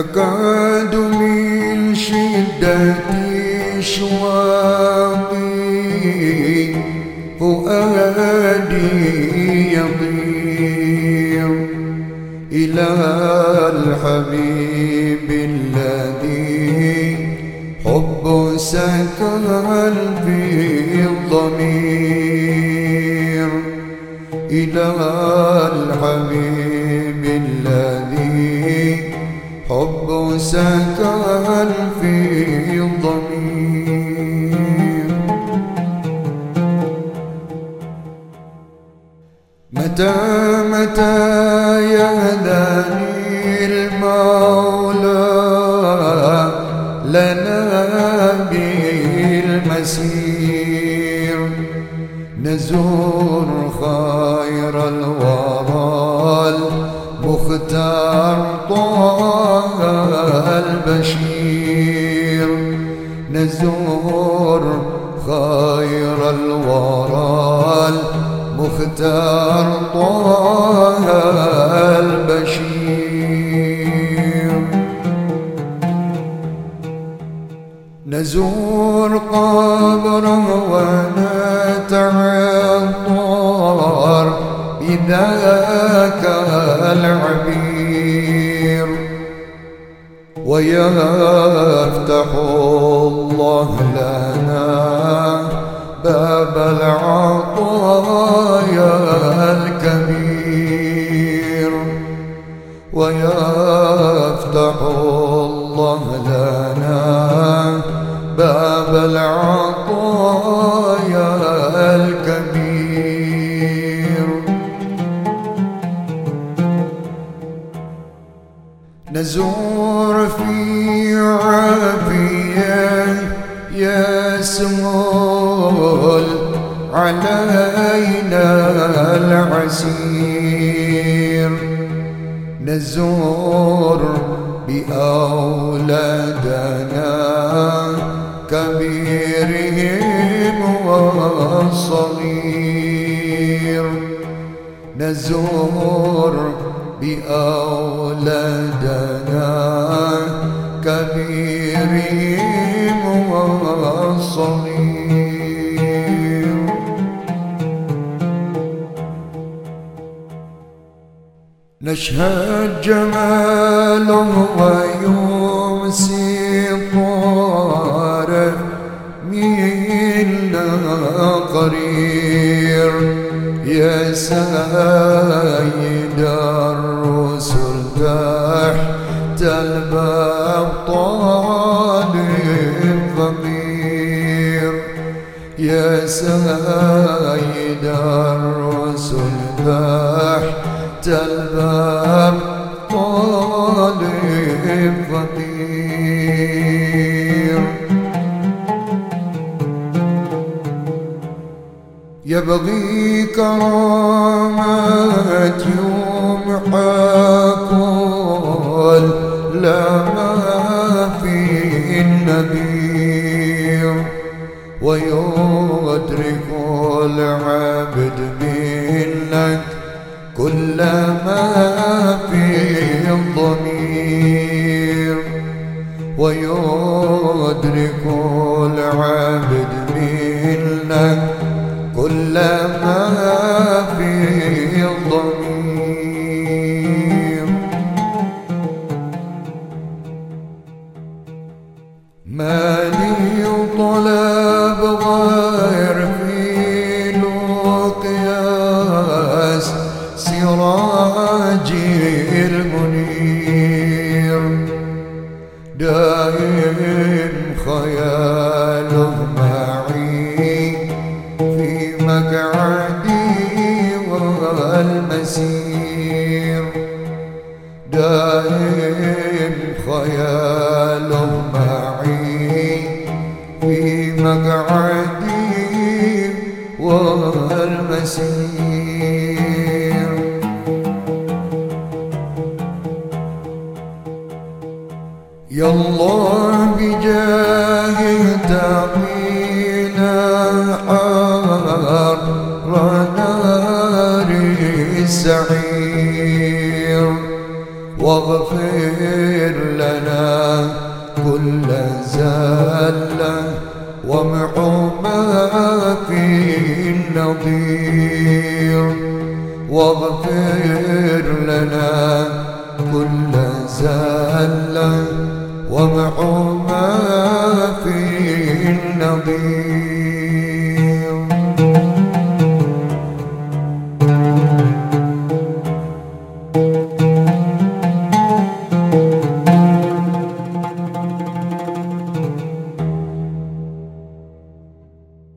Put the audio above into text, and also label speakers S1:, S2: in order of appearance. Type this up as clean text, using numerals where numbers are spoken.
S1: يكاد من شدة شواقي فؤادي يطير إلى الحبيب الذي حب سكن في الضمير، إلى الحبيب الذي حب سكن في الضمير. متى يهداني المولى لنا بالمسير، نزور خير الورى المختار طه البشير، نزور خير الورى المختار طه البشير، نزور قبره ونتعطر بذاك العبير، ويفتح الله لنا باب العطايا الكبير، ويفتح الله لنا باب العطايا الكبير. نزور في عافية يسهل علينا العسير، نزور بأولادنا كبيرهم والصغير، نزور بأولادنا كبيرهم والصغير. نشهد جماله ويمسي طارق منا قرير، يا سيد الرسل تحت الباب طالب ضمير، يا سيد الرسل تحت الباب طالب ضمير، يبغي كرامات يمحى كل ما فيه النبير، ويدرك العبد منك كل ما فيه الضمير، ويدرك العبد منك كل ما فيه الضمير. ما لي طلب غير في لقياس سراجي المنير، دائم خياله معي في مقعدي والمسير، دائم خياله معي في مقعدي والمسير. يا الله بجاهه تعطينا حار نار السعير، واغفر لنا لنا كل زلة وامحو ما فيه النظير، واغفر لنا كل زلة وامحو ما